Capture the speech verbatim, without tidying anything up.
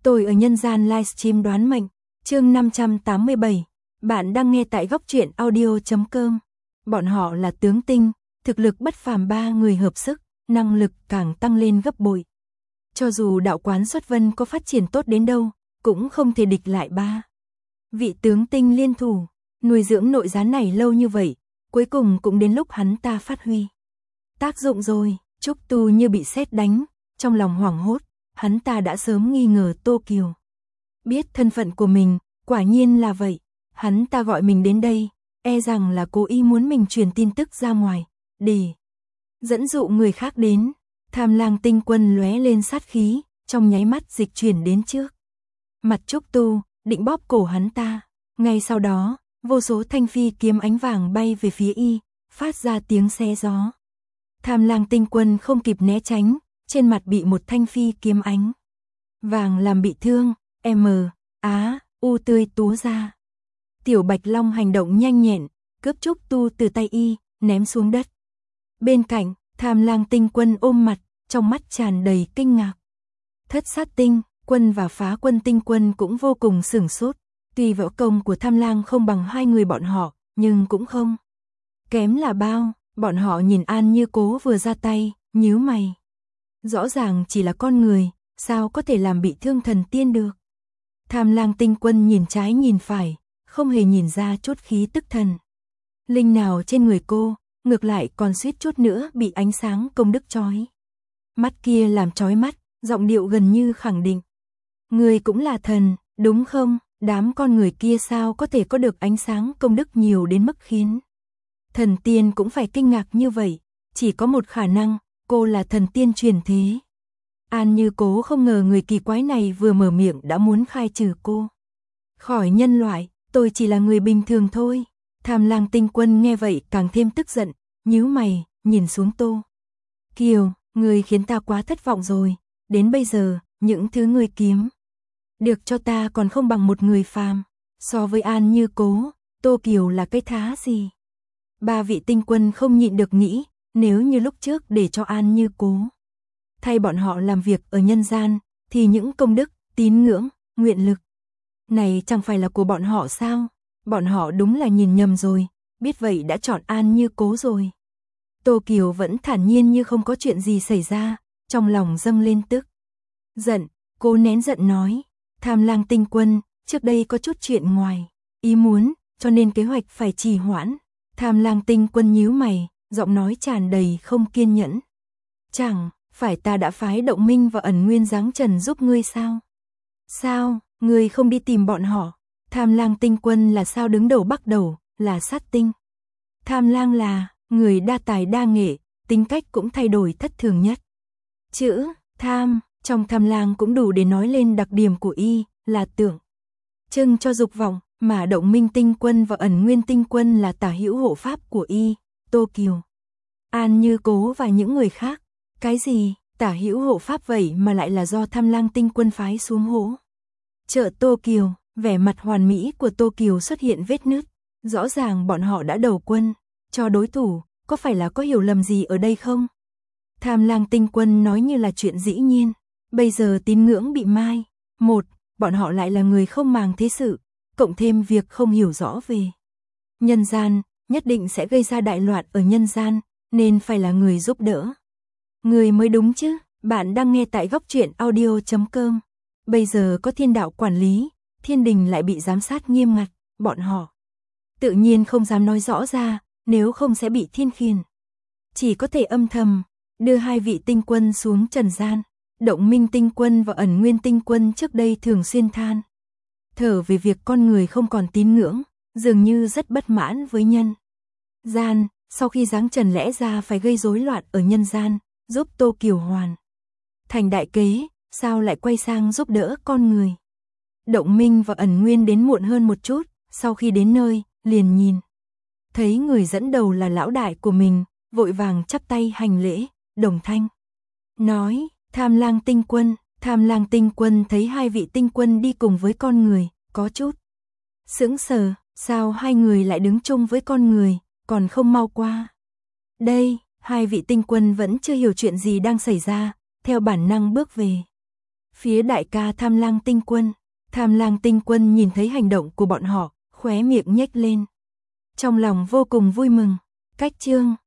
Tôi ở nhân gian livestream đoán mệnh, chương năm trăm tám mươi bảy. Bạn đang nghe tại góc truyện audio chấm com. Bọn họ là tướng tinh, thực lực bất phàm, ba người hợp sức, năng lực càng tăng lên gấp bội. Cho dù đạo quán xuất vân có phát triển tốt đến đâu, cũng không thể địch lại ba vị tướng tinh liên thủ, nuôi dưỡng nội gián này lâu như vậy, cuối cùng cũng đến lúc hắn ta phát huy tác dụng rồi. Trúc Tu như bị sét đánh, trong lòng hoảng hốt, hắn ta đã sớm nghi ngờ Tô Kiều biết thân phận của mình, quả nhiên là vậy. Hắn ta gọi mình đến đây, e rằng là cố ý muốn mình truyền tin tức ra ngoài, để dẫn dụ người khác đến. Tham Lang tinh quân lóe lên sát khí, trong nháy mắt dịch chuyển đến trước mặt Trúc Tu, định bóp cổ hắn ta. Ngay sau đó, vô số thanh phi kiếm ánh vàng bay về phía y, phát ra tiếng xé gió. Tham Lang tinh quân không kịp né tránh, trên mặt bị một thanh phi kiếm ánh vàng làm bị thương, M, Á, U tươi túa ra. Tiểu Bạch Long hành động nhanh nhẹn, cướp Trúc Tu từ tay y, ném xuống đất. Bên cạnh, Tham Lang tinh quân ôm mặt, trong mắt tràn đầy kinh ngạc. Thất sát tinh quân và phá quân tinh quân cũng vô cùng sửng sốt. Tuy võ công của Tham Lang không bằng hai người bọn họ, nhưng cũng không kém là bao. Bọn họ nhìn An Như Cố vừa ra tay, nhíu mày. Rõ ràng chỉ là con người, sao có thể làm bị thương thần tiên được. Tham Lang tinh quân nhìn trái nhìn phải, không hề nhìn ra chút khí tức thần linh nào trên người cô, ngược lại còn suýt chút nữa bị ánh sáng công đức chói mắt kia làm chói mắt, giọng điệu gần như khẳng định. Người cũng là thần, đúng không? Đám con người kia sao có thể có được ánh sáng công đức nhiều đến mức khiến thần tiên cũng phải kinh ngạc như vậy. Chỉ có một khả năng, cô là thần tiên truyền thế. An Như Cố không ngờ người kỳ quái này vừa mở miệng đã muốn khai trừ cô khỏi nhân loại. Tôi chỉ là người bình thường thôi. Tham Lang tinh quân nghe vậy càng thêm tức giận, nhíu mày, nhìn xuống Tô Kiều. Người khiến ta quá thất vọng rồi. Đến bây giờ, những thứ người kiếm được cho ta còn không bằng một người phàm. So với An Như Cố, Tô Kiều là cái thá gì? Ba vị tinh quân không nhịn được nghĩ, nếu như lúc trước để cho An Như Cố thay bọn họ làm việc ở nhân gian, thì những công đức, tín ngưỡng, nguyện lực này chẳng phải là của bọn họ sao? Bọn họ đúng là nhìn nhầm rồi, biết vậy đã chọn An Như Cố rồi. Tô Kiều vẫn thản nhiên như không có chuyện gì xảy ra, trong lòng dâng lên tức giận. Cô nén giận nói, Tham Lang tinh quân, trước đây có chút chuyện ngoài ý muốn, cho nên kế hoạch phải trì hoãn. Tham Lang tinh quân nhíu mày, giọng nói tràn đầy không kiên nhẫn. Chẳng phải ta đã phái Động Minh và Ẩn Nguyên giáng trần giúp ngươi sao? Sao, ngươi không đi tìm bọn họ? Tham Lang tinh quân là sao đứng đầu bắc đầu, là sát tinh. Tham Lang là người đa tài đa nghệ, tính cách cũng thay đổi thất thường nhất. Chữ tham trong Tham Lang cũng đủ để nói lên đặc điểm của y, là tượng trưng cho dục vọng, mà Động Minh tinh quân và Ẩn Nguyên tinh quân là tả hữu hộ pháp của y. Tô Kiều, An Như Cố và những người khác. Cái gì? Tả hữu hộ pháp vậy mà lại là do Tham Lang tinh quân phái xuống hỗ trợ Tô Kiều. Vẻ mặt hoàn mỹ của Tô Kiều xuất hiện vết nứt. Rõ ràng bọn họ đã đầu quân cho đối thủ, có phải là có hiểu lầm gì ở đây không? Tham Lang tinh quân nói như là chuyện dĩ nhiên. Bây giờ tín ngưỡng bị mai một, bọn họ lại là người không màng thế sự, cộng thêm việc không hiểu rõ về nhân gian, nhất định sẽ gây ra đại loạn ở nhân gian, nên phải là người giúp đỡ người mới đúng chứ. Bạn đang nghe tại góc truyện audio chấm com. Bây giờ có thiên đạo quản lý, thiên đình lại bị giám sát nghiêm ngặt, bọn họ tự nhiên không dám nói rõ ra, nếu không sẽ bị thiên khiển. Chỉ có thể âm thầm đưa hai vị tinh quân xuống trần gian. Động Minh tinh quân và Ẩn Nguyên tinh quân trước đây thường xuyên than thở về việc con người không còn tín ngưỡng, dường như rất bất mãn với nhân gian. Sau khi giáng trần lẽ ra phải gây rối loạn ở nhân gian, giúp Tô Kiều hoàn thành đại kế, sao lại quay sang giúp đỡ con người. Động Minh và Ẩn Nguyên đến muộn hơn một chút, sau khi đến nơi, liền nhìn thấy người dẫn đầu là lão đại của mình, vội vàng chắp tay hành lễ, đồng thanh nói, Tham Lang tinh quân. Tham Lang tinh quân thấy hai vị tinh quân đi cùng với con người, có chút sững sờ, sao hai người lại đứng chung với con người, còn không mau qua đây. Hai vị tinh quân vẫn chưa hiểu chuyện gì đang xảy ra, theo bản năng bước về Phía đại ca Tham Lang Tinh Quân, Tham Lang Tinh Quân nhìn thấy hành động của bọn họ, khóe miệng nhếch lên. Trong lòng vô cùng vui mừng. Cách chương